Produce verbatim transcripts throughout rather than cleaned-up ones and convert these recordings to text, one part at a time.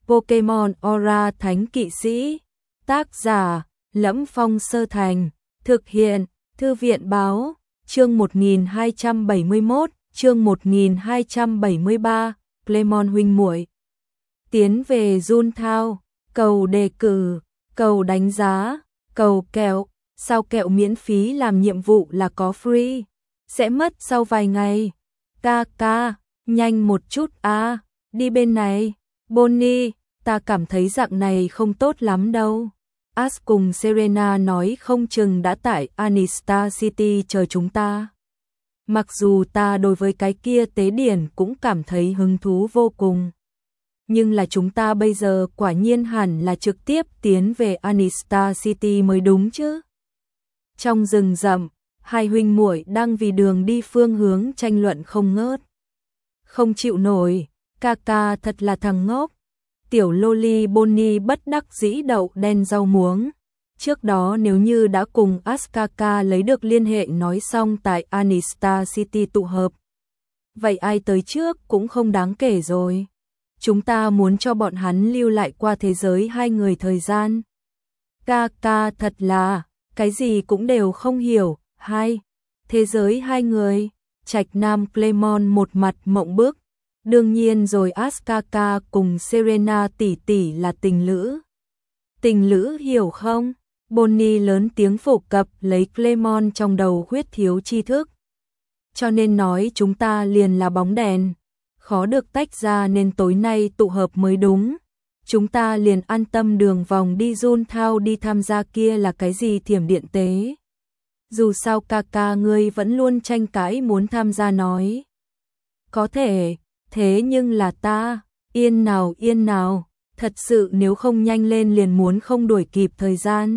Pokemon Aura Thánh Kỵ Sĩ. Tác giả: Lẫm Phong Sơ Thành. Thực hiện: Thư viện Báo. Chương một nghìn hai trăm bảy mươi mốt, chương một nghìn hai trăm bảy mươi ba, Clemon huynh muội. Tiến về Juntown, cầu đề cử, cầu đánh giá, cầu kẹo, sao kẹo miễn phí làm nhiệm vụ là có free, sẽ mất sau vài ngày. Ca ca, nhanh một chút a, đi bên này. Bonnie, ta cảm thấy dạng này không tốt lắm đâu. Ash cùng Serena nói không chừng đã tại Anistar City chờ chúng ta. Mặc dù ta đối với cái kia tế điển cũng cảm thấy hứng thú vô cùng. Nhưng là chúng ta bây giờ quả nhiên hẳn là trực tiếp tiến về Anistar City mới đúng chứ. Trong rừng rậm, hai huynh muội đang vì đường đi phương hướng tranh luận không ngớt. Không chịu nổi, ca ca thật là thằng ngốc. Tiểu Loli Bonnie bất đắc dĩ đậu đen rau muống. Trước đó nếu như đã cùng Askaka lấy được liên hệ nói xong tại Anistar City tụ hợp, vậy ai tới trước cũng không đáng kể rồi. Chúng ta muốn cho bọn hắn lưu lại qua thế giới hai người thời gian. Ca ca thật là, cái gì cũng đều không hiểu. Hai, thế giới hai người. Trạch Nam Clemon một mặt mộng bức. Đương nhiên rồi, Askaka cùng Serena tỷ tỷ là tình lữ. Tình lữ hiểu không? Bonnie lớn tiếng phổ cập lấy Clemon trong đầu khuyết thiếu tri thức. Cho nên nói chúng ta liền là bóng đèn, khó được tách ra nên tối nay tụ hợp mới đúng. Chúng ta liền an tâm đường vòng đi Juntown đi tham gia kia là cái gì thiểm điện tế. Dù sao ca ca ngươi vẫn luôn tranh cãi muốn tham gia nói. Có thể, thế nhưng là ta, yên nào yên nào, thật sự nếu không nhanh lên liền muốn không đuổi kịp thời gian.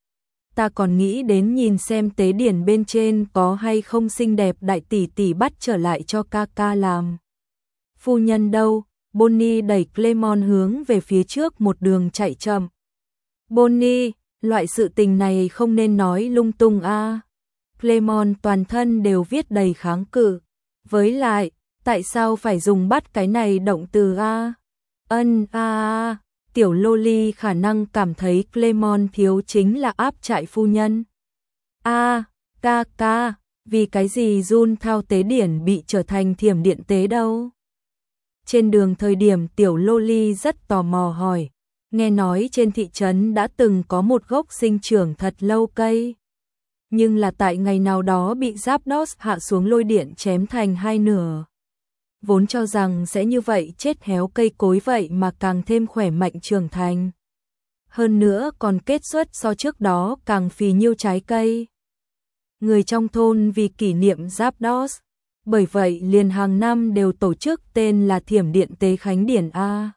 Ta còn nghĩ đến nhìn xem tế điển bên trên có hay không xinh đẹp đại tỷ tỷ bắt trở lại cho ca ca làm. Phu nhân đâu? Bonnie đẩy Clemon hướng về phía trước một đường chạy chậm. Bonnie, loại sự tình này không nên nói lung tung a. À. Clemon toàn thân đều viết đầy kháng cự. Với lại, tại sao phải dùng bắt cái này động từ a? Ân a a. Tiểu Loli khả năng cảm thấy Clemon thiếu chính là áp trại phu nhân. A, ca ca, vì cái gì Juntown tế điển bị trở thành thiểm điện tế đâu? Trên đường thời điểm Tiểu Loli rất tò mò hỏi, nghe nói trên thị trấn đã từng có một gốc sinh trưởng thật lâu cây. Nhưng là tại ngày nào đó bị Zapdos hạ xuống lôi điện chém thành hai nửa. Vốn cho rằng sẽ như vậy chết héo cây cối vậy mà càng thêm khỏe mạnh trưởng thành. Hơn nữa còn kết xuất so trước đó càng phì nhiêu trái cây. Người trong thôn vì kỷ niệm Zapdos, bởi vậy liền hàng năm đều tổ chức tên là Thiểm Điện Tế Khánh Điển A.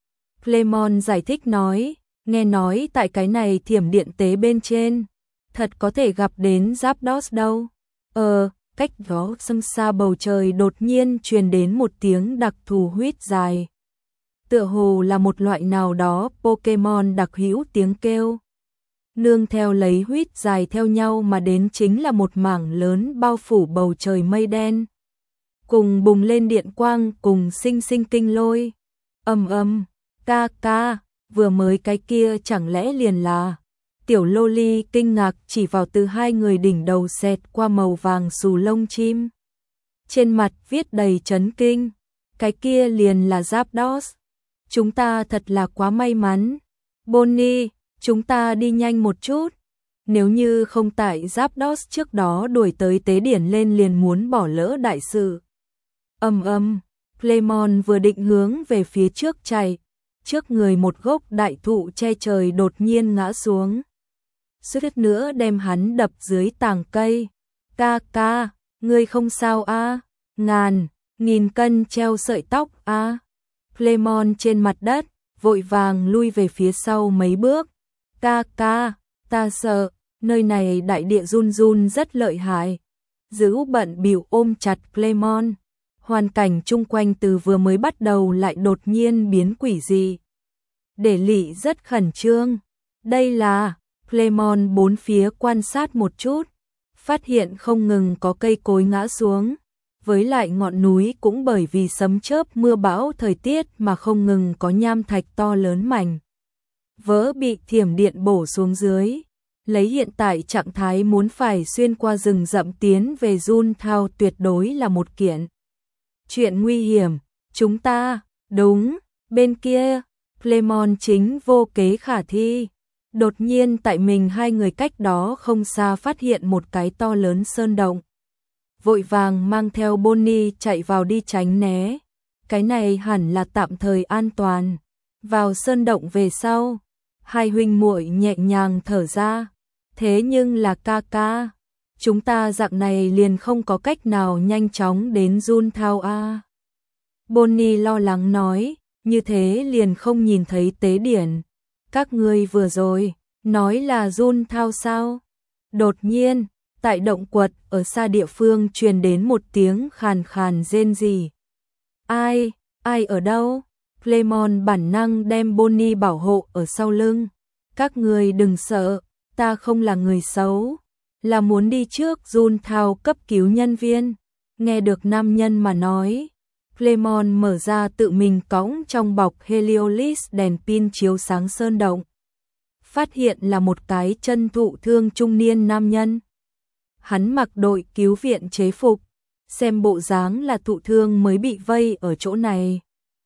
Clemon giải thích nói, nghe nói tại cái này Thiểm Điện Tế bên trên, thật có thể gặp đến Zapdos đâu. Ờ, cách đó sâm xa bầu trời đột nhiên truyền đến một tiếng đặc thù huýt dài. Tựa hồ là một loại nào đó Pokemon đặc hữu tiếng kêu. Nương theo lấy huýt dài theo nhau mà đến chính là một mảng lớn bao phủ bầu trời mây đen. Cùng bùng lên điện quang cùng sinh sinh kinh lôi. Ầm ầm, ca ca, vừa mới cái kia chẳng lẽ liền là... Tiểu Loli kinh ngạc chỉ vào từ hai người đỉnh đầu xẹt qua màu vàng xù lông chim. Trên mặt viết đầy chấn kinh. Cái kia liền là Zapdos. Chúng ta thật là quá may mắn. Bonnie, chúng ta đi nhanh một chút. Nếu như không tại Zapdos trước đó đuổi tới tế điển lên liền muốn bỏ lỡ đại sự. Ầm ầm, Clemon vừa định hướng về phía trước chạy. Trước người một gốc đại thụ che trời đột nhiên ngã xuống. Suýt nữa đem hắn đập dưới tàng cây. Ca ca, ngươi không sao a? À? Ngàn, nghìn cân treo sợi tóc a. À? Clemon trên mặt đất, vội vàng lui về phía sau mấy bước. Ca ca, ta sợ, nơi này đại địa run run rất lợi hại. Dữ bận bịu ôm chặt Clemon. Hoàn cảnh chung quanh từ vừa mới bắt đầu lại đột nhiên biến quỷ dị. Để Lị rất khẩn trương. Đây là... Clemon bốn phía quan sát một chút, phát hiện không ngừng có cây cối ngã xuống, với lại ngọn núi cũng bởi vì sấm chớp mưa bão thời tiết mà không ngừng có nham thạch to lớn mảnh vỡ bị thiểm điện bổ xuống dưới. Lấy hiện tại trạng thái muốn phải xuyên qua rừng rậm tiến về Juntown tuyệt đối là một kiện chuyện nguy hiểm. Chúng ta, đúng, bên kia, Clement chính vô kế khả thi. Đột nhiên tại mình hai người cách đó không xa phát hiện một cái to lớn sơn động. Vội vàng mang theo Bonnie chạy vào đi tránh né. Cái này hẳn là tạm thời an toàn. Vào sơn động về sau, hai huynh muội nhẹ nhàng thở ra. Thế nhưng là ca ca, chúng ta dạng này liền không có cách nào nhanh chóng đến Juntown a. Bonnie lo lắng nói, như thế liền không nhìn thấy tế điển. Các ngươi vừa rồi, nói là Juntown sao? Đột nhiên, tại động quật ở xa địa phương truyền đến một tiếng khàn khàn rên rỉ. Ai, ai ở đâu? Clement bản năng đem Bonnie bảo hộ ở sau lưng. Các ngươi đừng sợ, ta không là người xấu, là muốn đi trước Juntown cấp cứu nhân viên. Nghe được nam nhân mà nói, Clement mở ra tự mình cõng trong bọc Heliolis đèn pin chiếu sáng sơn động. Phát hiện là một cái chân thụ thương trung niên nam nhân. Hắn mặc đội cứu viện chế phục, xem bộ dáng là thụ thương mới bị vây ở chỗ này.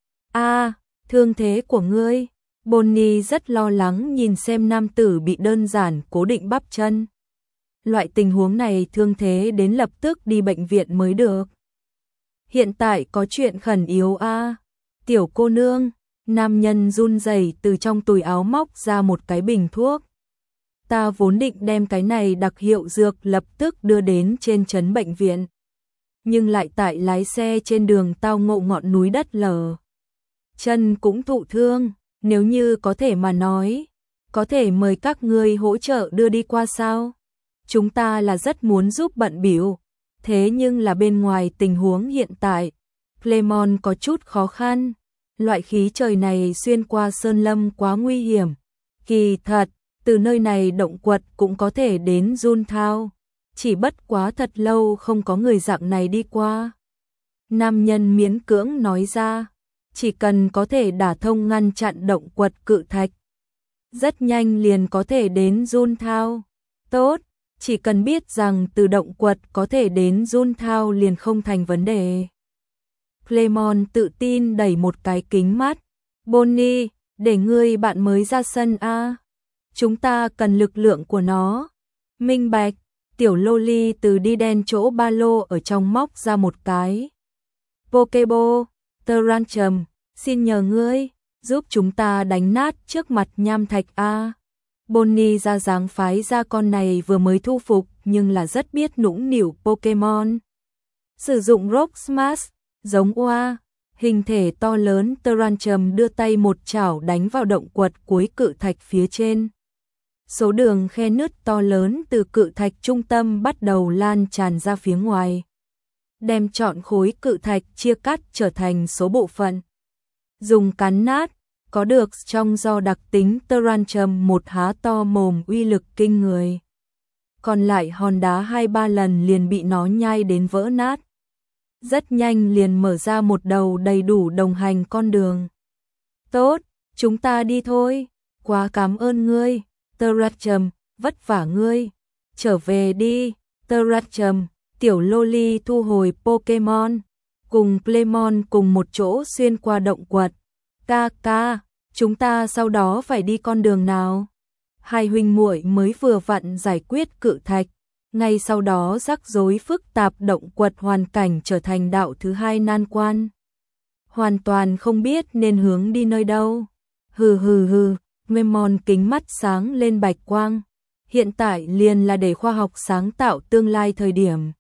A, thương thế của ngươi. Bonnie rất lo lắng nhìn xem nam tử bị đơn giản cố định bắp chân. Loại tình huống này thương thế đến lập tức đi bệnh viện mới được. Hiện tại có chuyện khẩn yếu a. À. Tiểu cô nương, nam nhân run rẩy từ trong túi áo móc ra một cái bình thuốc. Ta vốn định đem cái này đặc hiệu dược lập tức đưa đến trên trấn bệnh viện. Nhưng lại tại lái xe trên đường tao ngộ ngọn núi đất lở. Chân cũng thụ thương, nếu như có thể mà nói, có thể mời các ngươi hỗ trợ đưa đi qua sao? Chúng ta là rất muốn giúp bận bịu, thế nhưng là bên ngoài tình huống hiện tại, Clement có chút khó khăn. Loại khí trời này xuyên qua sơn lâm quá nguy hiểm. Kỳ thật, từ nơi này động quật cũng có thể đến Juntown, chỉ bất quá thật lâu không có người dạng này đi qua. Nam nhân miễn cưỡng nói ra, chỉ cần có thể đả thông ngăn chặn động quật cự thạch, rất nhanh liền có thể đến Juntown. Tốt, chỉ cần biết rằng từ động quật có thể đến Juntown liền không thành vấn đề. Clement tự tin đẩy một cái kính mắt. Bonnie, để ngươi bạn mới ra sân a. Chúng ta cần lực lượng của nó. Minh bạch. Tiểu Loli từ đi đen chỗ ba lô ở trong móc ra một cái Pokeball. Tarantum, xin nhờ ngươi giúp chúng ta đánh nát trước mặt nham thạch a. Bonnie ra dáng phái ra con này vừa mới thu phục nhưng là rất biết nũng nịu Pokemon. Sử dụng Rock Smash, giống oa, hình thể to lớn. Tarantum đưa tay một chảo đánh vào động quật cuối cự thạch phía trên. Số đường khe nứt to lớn từ cự thạch trung tâm bắt đầu lan tràn ra phía ngoài, đem trọn khối cự thạch chia cắt trở thành số bộ phận. Dùng cắn nát, có được trong do đặc tính Tarantum một há to mồm uy lực kinh người. Còn lại hòn đá hai ba lần liền bị nó nhai đến vỡ nát. Rất nhanh liền mở ra một đầu đầy đủ đồng hành con đường. Tốt, chúng ta đi thôi. Quá cảm ơn ngươi, Tarantum, vất vả ngươi. Trở về đi, Tarantum. Tiểu Loli thu hồi Pokemon, cùng Clement cùng một chỗ xuyên qua động quật. Ca ca, chúng ta sau đó phải đi con đường nào? Hai huynh muội mới vừa vặn giải quyết cự thạch, ngay sau đó rắc rối phức tạp động quật hoàn cảnh trở thành đạo thứ hai nan quan. Hoàn toàn không biết nên hướng đi nơi đâu. Hừ hừ hừ, Clement kính mắt sáng lên bạch quang. Hiện tại liền là để khoa học sáng tạo tương lai thời điểm.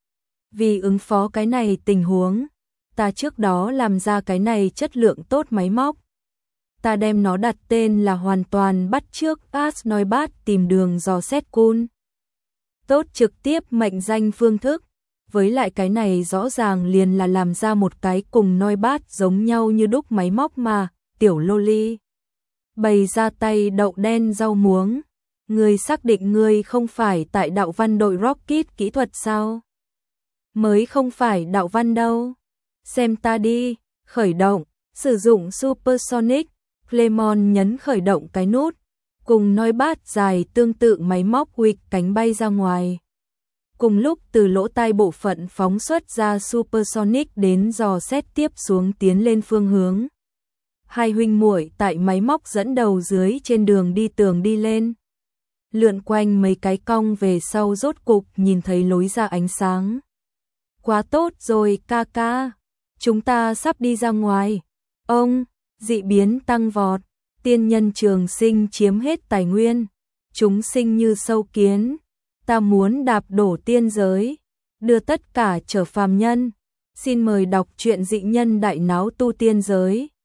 Vì ứng phó cái này tình huống, ta trước đó làm ra cái này chất lượng tốt máy móc. Ta đem nó đặt tên là hoàn toàn bắt chước Asnoibat tìm đường dò xét cun. Tốt trực tiếp mệnh danh phương thức, với lại cái này rõ ràng liền là làm ra một cái cùng Noibat giống nhau như đúc máy móc mà. Tiểu Loli bày ra tay đậu đen rau muống. Ngươi xác định ngươi không phải tại đạo văn đội Rocket kỹ thuật sao? mới không phải đạo văn đâu. Xem ta đi, khởi động, sử dụng Supersonic, Clemon nhấn khởi động cái nút, cùng nói bát dài tương tự máy móc huỵch cánh bay ra ngoài. Cùng lúc từ lỗ tai bộ phận phóng xuất ra Supersonic đến dò xét tiếp xuống tiến lên phương hướng. Hai huynh muội tại máy móc dẫn đầu dưới trên đường đi tường đi lên. Lượn quanh mấy cái cong về sau rốt cục nhìn thấy lối ra ánh sáng. Quá tốt rồi ca ca, chúng ta sắp đi ra ngoài. Ông, dị biến tăng vọt, tiên nhân trường sinh chiếm hết tài nguyên, chúng sinh như sâu kiến, ta muốn đạp đổ tiên giới, đưa tất cả trở phàm nhân. Xin mời đọc truyện dị nhân đại náo tu tiên giới.